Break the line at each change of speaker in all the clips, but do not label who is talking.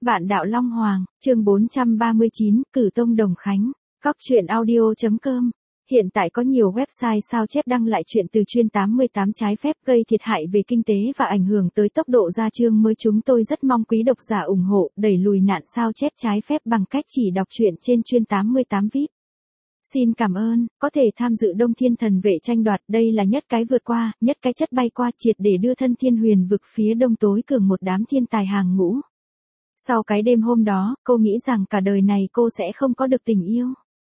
Vạn đạo Long Hoàng, chương 439, Cử Tông Đồng Khánh, Cóc truyện audio.com. Hiện tại có nhiều website sao chép đăng lại chuyện từ chuyên 88 trái phép gây thiệt hại về kinh tế và ảnh hưởng tới tốc độ gia chương mới. Chúng tôi rất mong quý độc giả ủng hộ đẩy lùi nạn sao chép trái phép bằng cách chỉ đọc truyện trên chuyên 88 VIP. Xin cảm ơn, có thể tham dự Đông Thiên Thần Vệ tranh đoạt, đây là nhất cái vượt qua, nhất cái chất bay qua triệt để đưa thân Thiên Huyền vực phía đông tối cường một đám thiên tài hàng ngũ. Sau cái đêm hôm đó, cô nghĩ rằng cả đời này cô sẽ không có được tình yêu.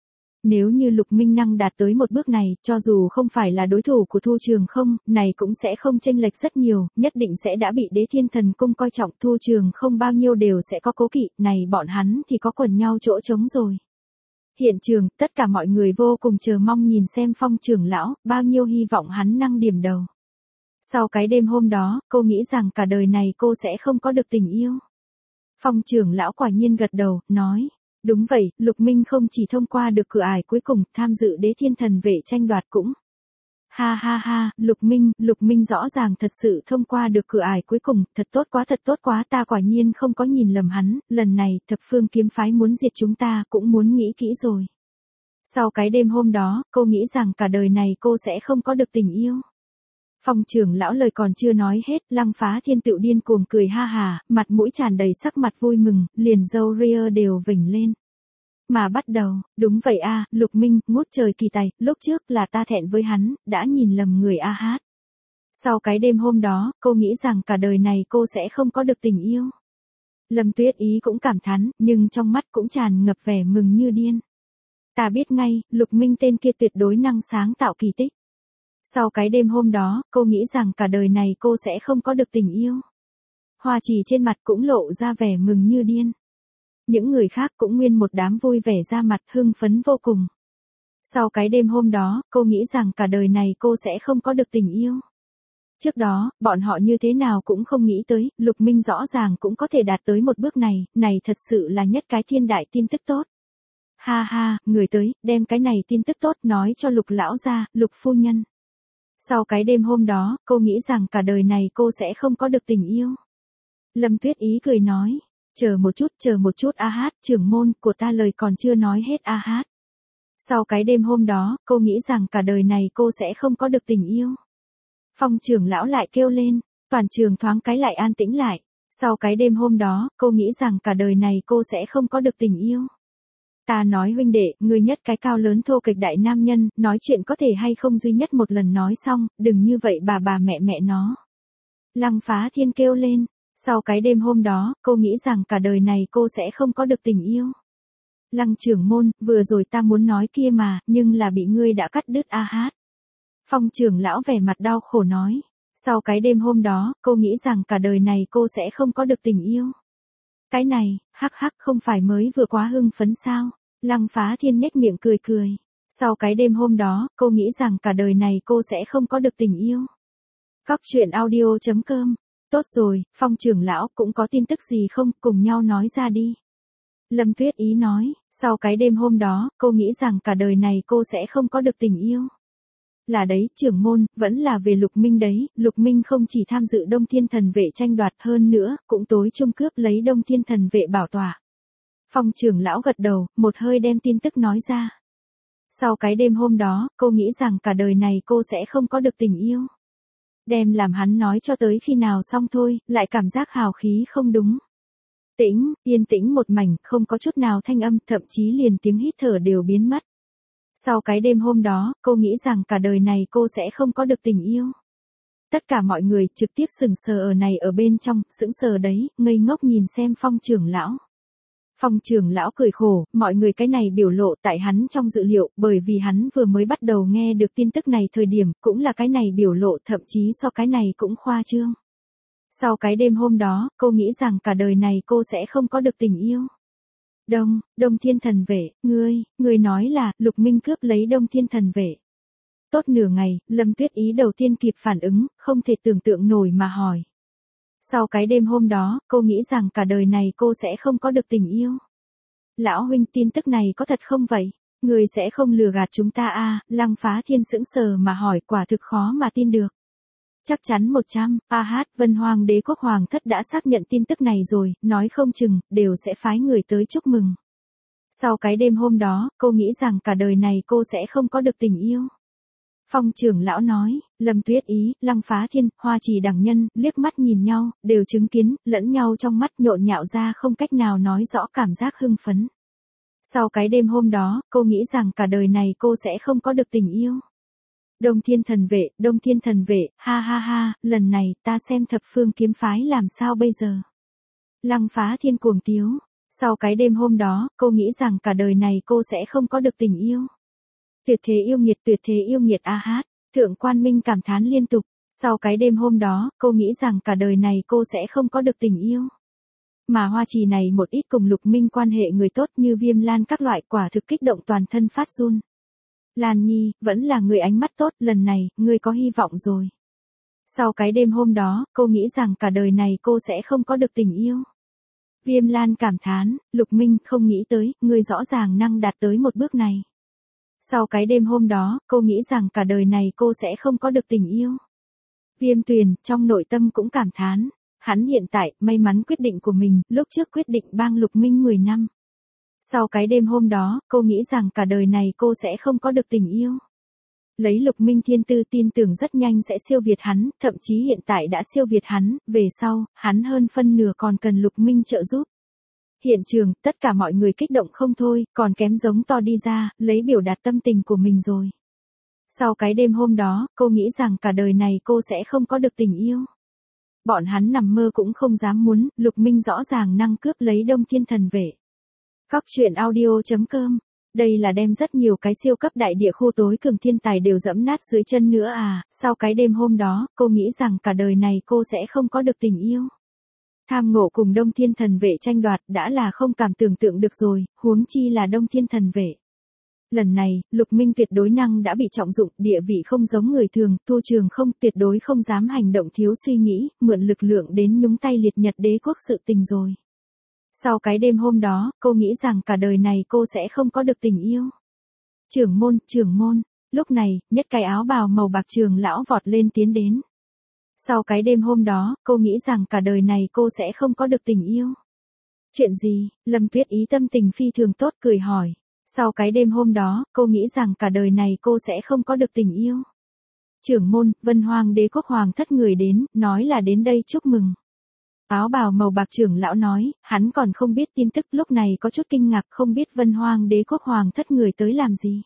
Nếu như Lục Minh Năng đạt tới một bước này, cho dù không phải là đối thủ của Thu Trường Không, này cũng sẽ không chênh lệch rất nhiều, nhất định sẽ đã bị Đế Thiên Thần Cung coi trọng. Thu Trường Không bao nhiêu đều sẽ có cố kỵ, này bọn hắn thì có quần nhau chỗ trống rồi. Hiện trường, tất cả mọi người vô cùng chờ mong nhìn xem Phong trưởng lão, bao nhiêu hy vọng hắn năng điểm đầu. Sau cái đêm hôm đó, cô nghĩ rằng cả đời này cô sẽ không có được tình yêu. Phong trưởng lão quả nhiên gật đầu, nói, đúng vậy, Lục Minh không chỉ thông qua được cửa ải cuối cùng, tham dự Đế Thiên Thần Vệ tranh đoạt cũng. Ha ha ha, Lục Minh rõ ràng thật sự thông qua được cửa ải cuối cùng, thật tốt quá, ta quả nhiên không có nhìn lầm hắn, lần này, Thập Phương Kiếm Phái muốn diệt chúng ta cũng muốn nghĩ kỹ rồi. Sau cái đêm hôm đó, cô nghĩ rằng cả đời này cô sẽ không có được tình yêu. Phong trưởng lão lời còn chưa nói hết, Lăng Phá Thiên tự điên cuồng cười ha hà, mặt mũi tràn đầy sắc mặt vui mừng, liền râu ria đều vểnh lên. Mà bắt đầu, đúng vậy a, Lục Minh, ngút trời kỳ tài, lúc trước là ta thẹn với hắn, đã nhìn lầm người a hát. Sau cái đêm hôm đó, cô nghĩ rằng cả đời này cô sẽ không có được tình yêu. Lâm Tuyết Ý cũng cảm thán, nhưng trong mắt cũng tràn ngập vẻ mừng như điên. Ta biết ngay, Lục Minh tên kia tuyệt đối năng sáng tạo kỳ tích. Sau cái đêm hôm đó, cô nghĩ rằng cả đời này cô sẽ không có được tình yêu. Hoa Trì trên mặt cũng lộ ra vẻ mừng như điên. Những người khác cũng nguyên một đám vui vẻ ra mặt hưng phấn vô cùng. Sau cái đêm hôm đó, cô nghĩ rằng cả đời này cô sẽ không có được tình yêu. Trước đó, bọn họ như thế nào cũng không nghĩ tới, Lục Minh rõ ràng cũng có thể đạt tới một bước này thật sự là nhất cái thiên đại tin tức tốt. Ha ha, người tới, đem cái này tin tức tốt nói cho Lục lão gia, Lục phu nhân. Sau cái đêm hôm đó, cô nghĩ rằng cả đời này cô sẽ không có được tình yêu. Lâm Tuyết Ý cười nói, chờ một chút a hát, trưởng môn của ta lời còn chưa nói hết a hát. Sau cái đêm hôm đó, cô nghĩ rằng cả đời này cô sẽ không có được tình yêu. Phong trưởng lão lại kêu lên, toàn trường thoáng cái lại an tĩnh lại. Sau cái đêm hôm đó, cô nghĩ rằng cả đời này cô sẽ không có được tình yêu. Ta nói huynh đệ, ngươi nhất cái cao lớn thô kịch đại nam nhân, nói chuyện có thể hay không duy nhất một lần nói xong, đừng như vậy bà mẹ nó. Lăng Phá Thiên kêu lên, sau cái đêm hôm đó, cô nghĩ rằng cả đời này cô sẽ không có được tình yêu. Lăng trưởng môn, vừa rồi ta muốn nói kia mà, nhưng là bị ngươi đã cắt đứt a hát. Phong trưởng lão vẻ mặt đau khổ nói, sau cái đêm hôm đó, cô nghĩ rằng cả đời này cô sẽ không có được tình yêu. Cái này, hắc không phải mới vừa quá hưng phấn sao? Lăng Phá Thiên nhếch miệng cười. Sau cái đêm hôm đó, cô nghĩ rằng cả đời này cô sẽ không có được tình yêu. Cóc truyện audio.com. Tốt rồi, Phong trưởng lão cũng có tin tức gì không, cùng nhau nói ra đi. Lâm Tuyết Ý nói, sau cái đêm hôm đó, cô nghĩ rằng cả đời này cô sẽ không có được tình yêu. Là đấy, trưởng môn, vẫn là về Lục Minh đấy, Lục Minh không chỉ tham dự Đông Thiên Thần Vệ tranh đoạt hơn nữa, cũng tối chung cướp lấy Đông Thiên Thần Vệ bảo tọa. Phong trưởng lão gật đầu, một hơi đem tin tức nói ra. Sau cái đêm hôm đó, cô nghĩ rằng cả đời này cô sẽ không có được tình yêu. Đem làm hắn nói cho tới khi nào xong thôi, lại cảm giác hào khí không đúng. Yên tĩnh một mảnh, không có chút nào thanh âm, thậm chí liền tiếng hít thở đều biến mất. Sau cái đêm hôm đó, cô nghĩ rằng cả đời này cô sẽ không có được tình yêu. Tất cả mọi người trực tiếp sững sờ ở này ở bên trong, sững sờ đấy, ngây ngốc nhìn xem Phong trưởng lão. Phong trưởng lão cười khổ, mọi người cái này biểu lộ tại hắn trong dự liệu, bởi vì hắn vừa mới bắt đầu nghe được tin tức này thời điểm, cũng là cái này biểu lộ, thậm chí so cái này cũng khoa trương. Sau cái đêm hôm đó, cô nghĩ rằng cả đời này cô sẽ không có được tình yêu. Đông Thiên Thần Vệ, ngươi nói là, Lục Minh cướp lấy Đông Thiên Thần Vệ. Tốt nửa ngày, Lâm Tuyết Ý đầu tiên kịp phản ứng, không thể tưởng tượng nổi mà hỏi. Sau cái đêm hôm đó, cô nghĩ rằng cả đời này cô sẽ không có được tình yêu. Lão huynh, tin tức này có thật không vậy? Ngươi sẽ không lừa gạt chúng ta à? Lăng Phá Thiên sững sờ mà hỏi, quả thực khó mà tin được. Chắc chắn 100, Vân Hoàng đế quốc hoàng thất đã xác nhận tin tức này rồi, nói không chừng, đều sẽ phái người tới chúc mừng. Sau cái đêm hôm đó, cô nghĩ rằng cả đời này cô sẽ không có được tình yêu. Phong trưởng lão nói, Lâm Tuyết Ý, Lăng Phá Thiên, Hoa Trì Đằng Nhân, liếc mắt nhìn nhau, đều chứng kiến, lẫn nhau trong mắt nhộn nhạo ra không cách nào nói rõ cảm giác hưng phấn. Sau cái đêm hôm đó, cô nghĩ rằng cả đời này cô sẽ không có được tình yêu. Đông Thiên Thần Vệ, ha ha ha, lần này ta xem thập phương kiếm phái làm sao bây giờ. Lăng Phá Thiên cuồng tiếu. Sau cái đêm hôm đó, cô nghĩ rằng cả đời này cô sẽ không có được tình yêu. Tuyệt thế yêu nghiệt a hát. Thượng Quan Minh cảm thán liên tục. Sau cái đêm hôm đó, cô nghĩ rằng cả đời này cô sẽ không có được tình yêu. Mà Hoa Trì này một ít cùng Lục Minh quan hệ người tốt như Viêm Lan các loại quả thực kích động toàn thân phát run. Lan Nhi, vẫn là người ánh mắt tốt, lần này, ngươi có hy vọng rồi. Sau cái đêm hôm đó, cô nghĩ rằng cả đời này cô sẽ không có được tình yêu. Viêm Lan cảm thán, Lục Minh không nghĩ tới, ngươi rõ ràng năng đạt tới một bước này. Sau cái đêm hôm đó, cô nghĩ rằng cả đời này cô sẽ không có được tình yêu. Viêm Tuyền, trong nội tâm cũng cảm thán, hắn hiện tại, may mắn quyết định của mình, lúc trước quyết định bang Lục Minh 10 năm. Sau cái đêm hôm đó, cô nghĩ rằng cả đời này cô sẽ không có được tình yêu. Lấy Lục Minh thiên tư tin tưởng rất nhanh sẽ siêu việt hắn, thậm chí hiện tại đã siêu việt hắn, về sau, hắn hơn phân nửa còn cần Lục Minh trợ giúp. Hiện trường, tất cả mọi người kích động không thôi, còn kém giống to đi ra, lấy biểu đạt tâm tình của mình rồi. Sau cái đêm hôm đó, cô nghĩ rằng cả đời này cô sẽ không có được tình yêu. Bọn hắn nằm mơ cũng không dám muốn, Lục Minh rõ ràng năng cướp lấy Đông Thiên Thần Vệ. Cóc truyện audio.com. Đây là đem rất nhiều cái siêu cấp đại địa khu tối cường thiên tài đều dẫm nát dưới chân nữa à, sau cái đêm hôm đó, cô nghĩ rằng cả đời này cô sẽ không có được tình yêu. Tham ngộ cùng Đông Thiên Thần Vệ tranh đoạt đã là không cảm tưởng tượng được rồi, huống chi là Đông Thiên Thần Vệ. Lần này, Lục Minh tuyệt đối năng đã bị trọng dụng, địa vị không giống người thường, Tu Trường không tuyệt đối không dám hành động thiếu suy nghĩ, mượn lực lượng đến nhúng tay liệt nhật đế quốc sự tình rồi. Sau cái đêm hôm đó, cô nghĩ rằng cả đời này cô sẽ không có được tình yêu. Trưởng môn, lúc này, nhất cái áo bào màu bạc trường lão vọt lên tiến đến. Sau cái đêm hôm đó, cô nghĩ rằng cả đời này cô sẽ không có được tình yêu. Chuyện gì? Lâm Tuyết Ý tâm tình phi thường tốt cười hỏi. Sau cái đêm hôm đó, cô nghĩ rằng cả đời này cô sẽ không có được tình yêu. Trưởng môn, Vân Hoàng đế quốc hoàng thất người đến, nói là đến đây chúc mừng. Áo bào màu bạc trưởng lão nói, hắn còn không biết tin tức lúc này có chút kinh ngạc không biết Vân Hoàng đế quốc hoàng thất người tới làm gì.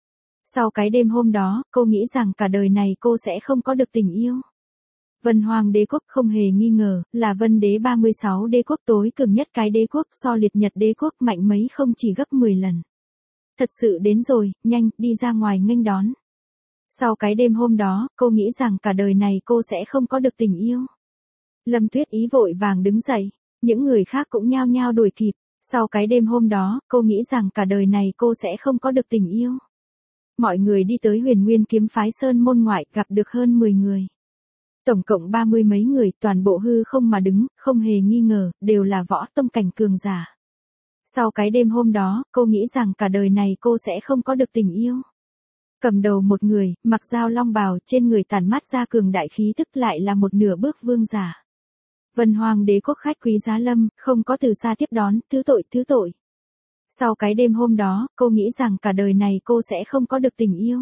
Sau cái đêm hôm đó, cô nghĩ rằng cả đời này cô sẽ không có được tình yêu. Vân Hoàng đế quốc không hề nghi ngờ, là Vân đế 36 đế quốc tối cường nhất cái đế quốc so liệt nhật đế quốc mạnh mấy không chỉ gấp 10 lần. Thật sự đến rồi, nhanh, đi ra ngoài nghênh đón. Sau cái đêm hôm đó, cô nghĩ rằng cả đời này cô sẽ không có được tình yêu. Lâm Tuyết Ý vội vàng đứng dậy, những người khác cũng nhao nhao đuổi kịp. Sau cái đêm hôm đó, cô nghĩ rằng cả đời này cô sẽ không có được tình yêu. Mọi người đi tới Huyền Nguyên kiếm phái sơn môn ngoại, gặp được hơn 10 người. Tổng cộng 30 mấy người, toàn bộ hư không mà đứng, không hề nghi ngờ, đều là võ tông cảnh cường giả. Sau cái đêm hôm đó, cô nghĩ rằng cả đời này cô sẽ không có được tình yêu. Cầm đầu một người, mặc dao long bào, trên người tản mát ra cường đại khí tức lại là một nửa bước vương giả. Vân Hoàng đế quốc khách quý giá lâm, không có từ xa tiếp đón, thứ tội. Sau cái đêm hôm đó, cô nghĩ rằng cả đời này cô sẽ không có được tình yêu.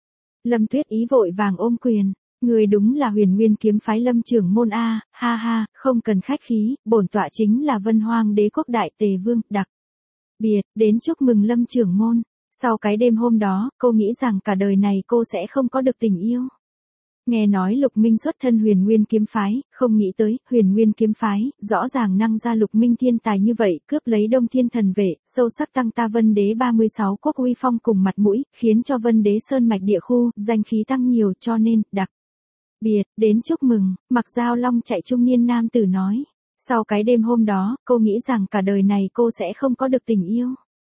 Lâm Tuyết Ý vội vàng ôm quyền, người đúng là Huyền Nguyên kiếm phái Lâm trưởng môn a, ha ha, không cần khách khí, bổn tọa chính là Vân Hoàng đế quốc đại tề vương, đặc biệt, đến chúc mừng Lâm trưởng môn. Sau cái đêm hôm đó, cô nghĩ rằng cả đời này cô sẽ không có được tình yêu. Nghe nói Lục Minh xuất thân Huyền Nguyên kiếm phái, không nghĩ tới, Huyền Nguyên kiếm phái, rõ ràng năng ra Lục Minh thiên tài như vậy, cướp lấy Đông Thiên Thần Vệ, sâu sắc tăng ta Vân đế 36 quốc uy phong cùng mặt mũi, khiến cho Vân đế sơn mạch địa khu, danh khí tăng nhiều cho nên, đặc biệt, đến chúc mừng, mặc dao long chạy trung niên nam tử nói. Sau cái đêm hôm đó, cô nghĩ rằng cả đời này cô sẽ không có được tình yêu.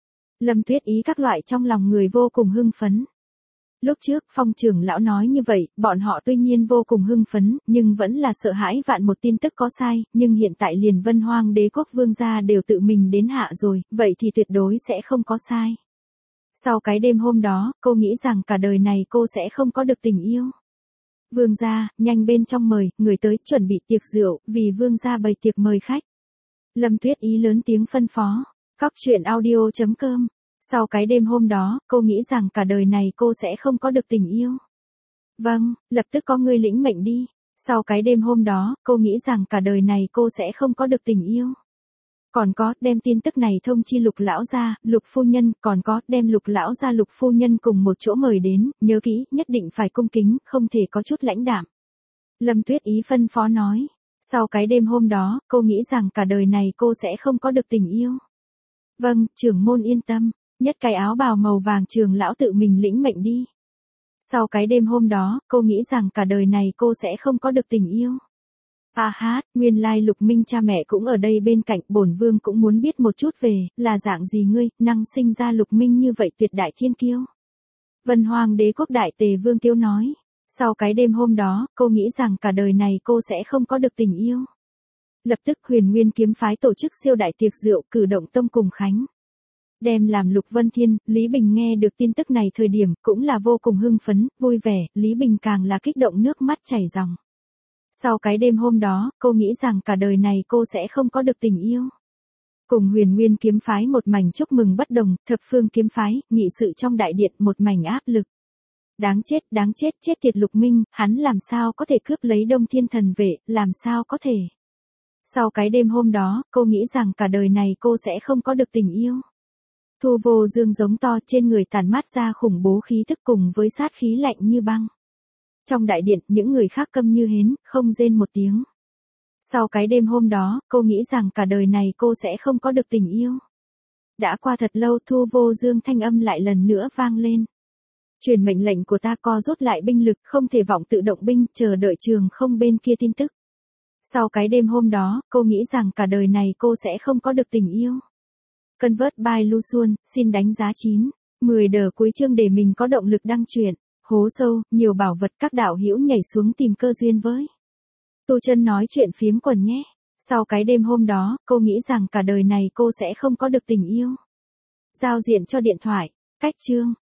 Lâm Tuyết Ý các loại trong lòng người vô cùng hưng phấn. Lúc trước, Phong trưởng lão nói như vậy, bọn họ tuy nhiên vô cùng hưng phấn, nhưng vẫn là sợ hãi vạn một tin tức có sai, nhưng hiện tại liền Vân Hoàng đế quốc vương gia đều tự mình đến hạ rồi, vậy thì tuyệt đối sẽ không có sai. Sau cái đêm hôm đó, cô nghĩ rằng cả đời này cô sẽ không có được tình yêu. Vương gia, nhanh bên trong mời, người tới chuẩn bị tiệc rượu, vì vương gia bày tiệc mời khách. Lâm Tuyết Ý lớn tiếng phân phó. Cóc truyện audio.com. Sau cái đêm hôm đó, cô nghĩ rằng cả đời này cô sẽ không có được tình yêu. Vâng, lập tức có người lĩnh mệnh đi. Sau cái đêm hôm đó, cô nghĩ rằng cả đời này cô sẽ không có được tình yêu. Còn có, đem tin tức này thông chi Lục lão gia, Lục phu nhân, còn có, đem Lục lão gia Lục phu nhân cùng một chỗ mời đến, nhớ kỹ, nhất định phải cung kính, không thể có chút lãnh đạm. Lâm Tuyết Ý phân phó nói. Sau cái đêm hôm đó, cô nghĩ rằng cả đời này cô sẽ không có được tình yêu. Vâng, trưởng môn yên tâm, nhất cái áo bào màu vàng Trường lão tự mình lĩnh mệnh đi. Sau cái đêm hôm đó, cô nghĩ rằng cả đời này cô sẽ không có được tình yêu. Nguyên lai Lục Minh cha mẹ cũng ở đây bên cạnh, bổn vương cũng muốn biết một chút về, là dạng gì ngươi, năng sinh ra Lục Minh như vậy tuyệt đại thiên kiêu. Vân Hoàng đế quốc đại tề Vương Tiêu nói. Sau cái đêm hôm đó, cô nghĩ rằng cả đời này cô sẽ không có được tình yêu. Lập tức Huyền Nguyên kiếm phái tổ chức siêu đại tiệc rượu, cử động tông cùng khánh. Đem làm Lục Vân Thiên, Lý Bình nghe được tin tức này thời điểm, cũng là vô cùng hưng phấn, vui vẻ, Lý Bình càng là kích động nước mắt chảy ròng. Sau cái đêm hôm đó, cô nghĩ rằng cả đời này cô sẽ không có được tình yêu. Cùng Huyền Nguyên kiếm phái một mảnh chúc mừng bất đồng, Thập Phương kiếm phái, nghị sự trong đại điện một mảnh áp lực. Đáng chết, chết tiệt Lục Minh, hắn làm sao có thể cướp lấy Đông Thiên Thần Vệ, làm sao có thể. Sau cái đêm hôm đó, cô nghĩ rằng cả đời này cô sẽ không có được tình yêu. Thu Vô Dương giống to, trên người tản mát ra khủng bố khí thức cùng với sát khí lạnh như băng. Trong đại điện, những người khác câm như hến, không rên một tiếng. Sau cái đêm hôm đó, cô nghĩ rằng cả đời này cô sẽ không có được tình yêu. Đã qua thật lâu, Thu Vô Dương thanh âm lại lần nữa vang lên. Truyền mệnh lệnh của ta, co rút lại binh lực, không thể vọng tự động binh, chờ đợi Trường Không bên kia tin tức. Sau cái đêm hôm đó, cô nghĩ rằng cả đời này cô sẽ không có được tình yêu. Convert by Lu Xuân, xin đánh giá 9. 10 đờ cuối chương để mình có động lực đăng truyện. Hố sâu, nhiều bảo vật, các đạo hữu nhảy xuống tìm cơ duyên với. Tu Chân nói chuyện phiếm quần nhé. Sau cái đêm hôm đó, cô nghĩ rằng cả đời này cô sẽ không có được tình yêu. Giao diện cho điện thoại. Cách chương.